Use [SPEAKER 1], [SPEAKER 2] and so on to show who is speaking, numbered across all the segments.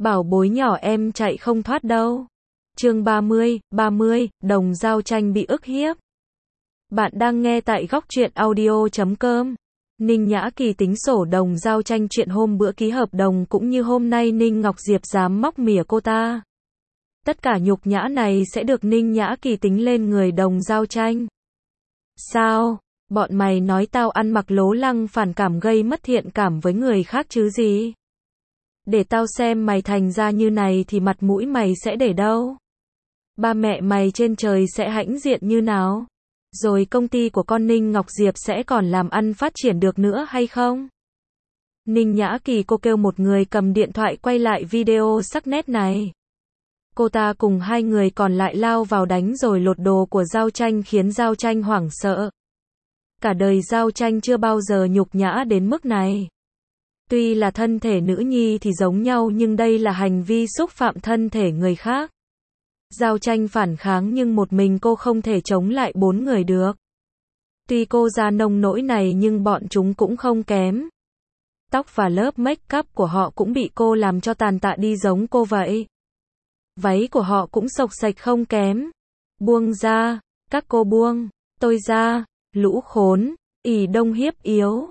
[SPEAKER 1] Bảo bối nhỏ em chạy không thoát đâu. Chương 30, Đồng Giao Tranh bị ức hiếp. Bạn đang nghe tại góc truyện audio.com. Ninh Nhã Kỳ tính sổ Đồng Giao Tranh chuyện hôm bữa ký hợp đồng cũng như hôm nay Ninh Ngọc Diệp dám móc mỉa cô ta. Tất cả nhục nhã này sẽ được Ninh Nhã Kỳ tính lên người Đồng Giao Tranh. Sao? Bọn mày nói tao ăn mặc lố lăng phản cảm gây mất thiện cảm với người khác chứ gì? Để tao xem mày thành ra như này thì mặt mũi mày sẽ để đâu? Ba mẹ mày trên trời sẽ hãnh diện như nào? Rồi công ty của con Ninh Ngọc Diệp sẽ còn làm ăn phát triển được nữa hay không? Ninh Nhã Kỳ cô kêu một người cầm điện thoại quay lại video sắc nét này. Cô ta cùng hai người còn lại lao vào đánh rồi lột đồ của Giao Tranh khiến Giao Tranh hoảng sợ. Cả đời Giao Tranh chưa bao giờ nhục nhã đến mức này. Tuy là thân thể nữ nhi thì giống nhau nhưng đây là hành vi xúc phạm thân thể người khác. Giao Tranh phản kháng nhưng một mình cô không thể chống lại bốn người được. Tuy cô ra nông nỗi này nhưng bọn chúng cũng không kém. Tóc và lớp make up của họ cũng bị cô làm cho tàn tạ đi giống cô vậy. Váy của họ cũng xộc xệch không kém. Buông ra, các cô buông, tôi ra, lũ khốn, ỷ đông hiếp yếu,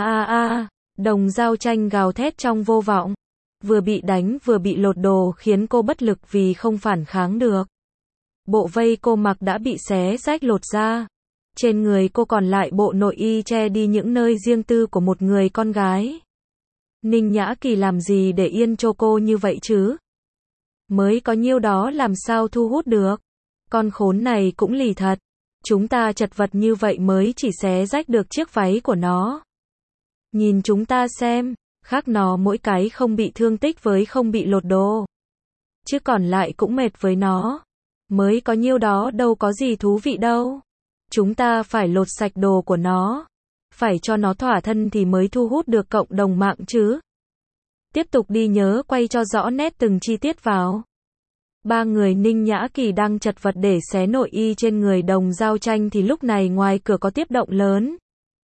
[SPEAKER 1] Đồng Giao Tranh gào thét trong vô vọng. Vừa bị đánh vừa bị lột đồ khiến cô bất lực vì không phản kháng được. Bộ vây cô mặc đã bị xé rách lột ra. Trên người cô còn lại bộ nội y che đi những nơi riêng tư của một người con gái. Ninh Nhã Kỳ làm gì để yên cho cô như vậy chứ? Mới có nhiêu đó làm sao thu hút được? Con khốn này cũng lì thật. Chúng ta chật vật như vậy mới chỉ xé rách được chiếc váy của nó. Nhìn chúng ta xem, khác nó mỗi cái không bị thương tích với không bị lột đồ. Chứ còn lại cũng mệt với nó. Mới có nhiêu đó đâu có gì thú vị đâu. Chúng ta phải lột sạch đồ của nó. Phải cho nó thỏa thân thì mới thu hút được cộng đồng mạng chứ. Tiếp tục đi nhớ quay cho rõ nét từng chi tiết vào. Ba người Ninh Nhã Kỳ đang chật vật để xé nội y trên người Đồng Giao Tranh thì lúc này ngoài cửa có tiếp động lớn.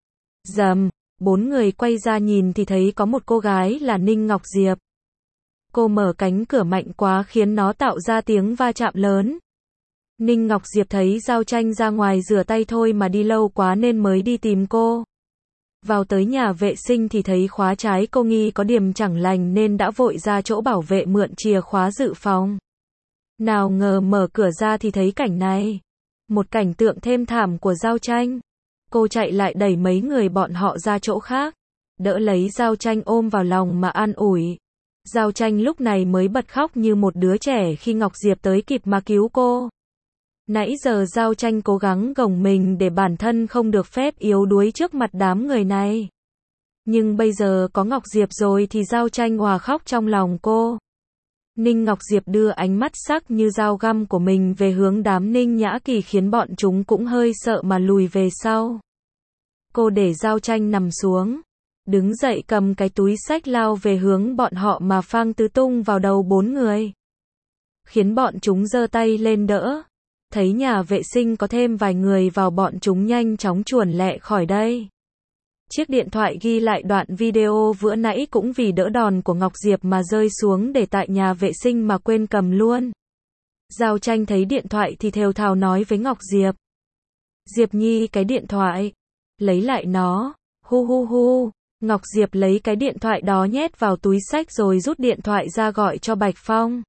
[SPEAKER 1] Rầm, bốn người quay ra nhìn thì thấy có một cô gái là Ninh Ngọc Diệp. Cô mở cánh cửa mạnh quá khiến nó tạo ra tiếng va chạm lớn. Ninh Ngọc Diệp thấy Giao Tranh ra ngoài rửa tay thôi mà đi lâu quá nên mới đi tìm cô. Vào tới nhà vệ sinh thì thấy khóa trái cô nghi có điểm chẳng lành nên đã vội ra chỗ bảo vệ mượn chìa khóa dự phòng. Nào ngờ mở cửa ra thì thấy cảnh này. Một cảnh tượng thê thảm của Giao Tranh. Cô chạy lại đẩy mấy người bọn họ ra chỗ khác. Đỡ lấy Giao Tranh ôm vào lòng mà an ủi. Giao Tranh lúc này mới bật khóc như một đứa trẻ khi Ngọc Diệp tới kịp mà cứu cô. Nãy giờ Giao Tranh cố gắng gồng mình để bản thân không được phép yếu đuối trước mặt đám người này. Nhưng bây giờ có Ngọc Diệp rồi thì Giao Tranh òa khóc trong lòng cô. Ninh Ngọc Diệp đưa ánh mắt sắc như dao găm của mình về hướng đám Ninh Nhã Kỳ khiến bọn chúng cũng hơi sợ mà lùi về sau. Cô để Giao Tranh nằm xuống. Đứng dậy cầm cái túi xách lao về hướng bọn họ mà phang tứ tung vào đầu bốn người. Khiến bọn chúng giơ tay lên đỡ. Thấy nhà vệ sinh có thêm vài người vào bọn chúng nhanh chóng chuồn lẹ khỏi đây. Chiếc điện thoại ghi lại đoạn video vừa nãy cũng vì đỡ đòn của Ngọc Diệp mà rơi xuống để tại nhà vệ sinh mà quên cầm luôn. Giao Tranh thấy điện thoại thì thều thào nói với Ngọc Diệp. Diệp Nhi cái điện thoại. Lấy lại nó. Hu. Ngọc Diệp lấy cái điện thoại đó nhét vào túi xách rồi rút điện thoại ra gọi cho Bạch Phong.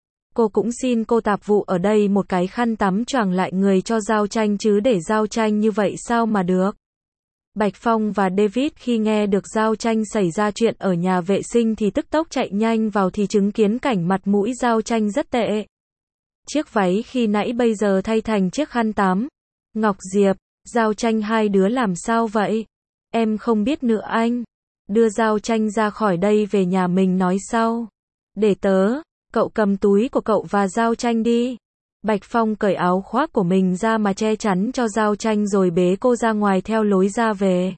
[SPEAKER 1] Cô cũng xin cô tạp vụ ở đây một cái khăn tắm choàng lại người cho Giao Tranh chứ để Giao Tranh như vậy sao mà được. Bạch Phong và David khi nghe được Giao Tranh xảy ra chuyện ở nhà vệ sinh thì tức tốc chạy nhanh vào thì chứng kiến cảnh mặt mũi Giao Tranh rất tệ. Chiếc váy khi nãy bây giờ thay thành chiếc khăn tắm. Ngọc Diệp, Giao Tranh hai đứa làm sao vậy? Em không biết nữa anh. Đưa Giao Tranh ra khỏi đây về nhà mình nói sau. Để tớ, cậu cầm túi của cậu và Giao Tranh đi. Bạch Phong cởi áo khoác của mình ra mà che chắn cho Giao Tranh rồi bế cô ra ngoài theo lối ra về.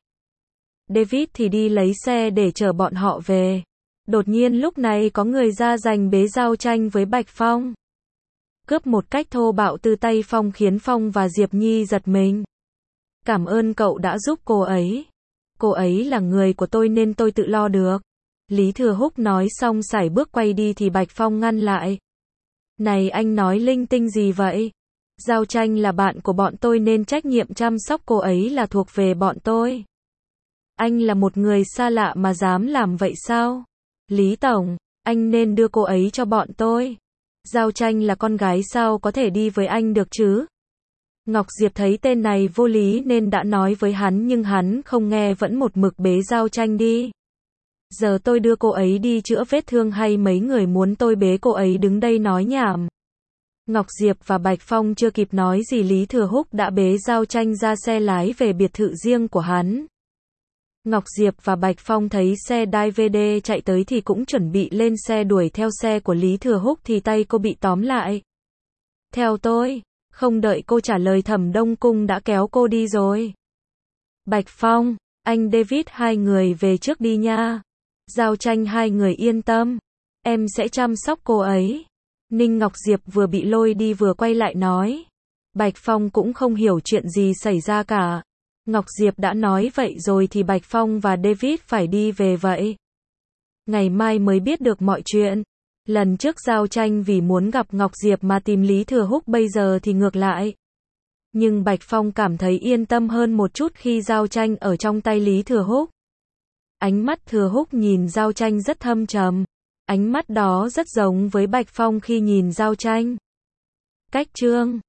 [SPEAKER 1] David thì đi lấy xe để chở bọn họ về. Đột nhiên lúc này có người ra giành bế Giao Tranh với Bạch Phong. Cướp một cách thô bạo từ tay Phong khiến Phong và Diệp Nhi giật mình. Cảm ơn cậu đã giúp cô ấy. Cô ấy là người của tôi nên tôi tự lo được. Lý Thừa Húc nói xong sải bước quay đi thì Bạch Phong ngăn lại. Này anh nói linh tinh gì vậy? Giao Tranh là bạn của bọn tôi nên trách nhiệm chăm sóc cô ấy là thuộc về bọn tôi. Anh là một người xa lạ mà dám làm vậy sao? Lý Tổng, anh nên đưa cô ấy cho bọn tôi. Giao Tranh là con gái sao có thể đi với anh được chứ? Ngọc Diệp thấy tên này vô lý nên đã nói với hắn nhưng hắn không nghe vẫn một mực bế Giao Tranh đi. Giờ tôi đưa cô ấy đi chữa vết thương hay mấy người muốn tôi bế cô ấy đứng đây nói nhảm. Ngọc Diệp và Bạch Phong chưa kịp nói gì Lý Thừa Húc đã bế Giao Tranh ra xe lái về biệt thự riêng của hắn. Ngọc Diệp và Bạch Phong thấy xe DVD chạy tới thì cũng chuẩn bị lên xe đuổi theo xe của Lý Thừa Húc thì tay cô bị tóm lại. Theo tôi, không đợi cô trả lời Thẩm Đông Cung đã kéo cô đi rồi. Bạch Phong, anh David hai người về trước đi nha. Giao Tranh hai người yên tâm. Em sẽ chăm sóc cô ấy. Ninh Ngọc Diệp vừa bị lôi đi vừa quay lại nói. Bạch Phong cũng không hiểu chuyện gì xảy ra cả. Ngọc Diệp đã nói vậy rồi thì Bạch Phong và David phải đi về vậy. Ngày mai mới biết được mọi chuyện. Lần trước Giao Tranh vì muốn gặp Ngọc Diệp mà tìm Lý Thừa Húc bây giờ thì ngược lại. Nhưng Bạch Phong cảm thấy yên tâm hơn một chút khi Giao Tranh ở trong tay Lý Thừa Húc. Ánh mắt Thừa Húc nhìn Giao Tranh rất thâm trầm. Ánh mắt đó rất giống với Bạch Phong khi nhìn Giao Tranh. Cách chương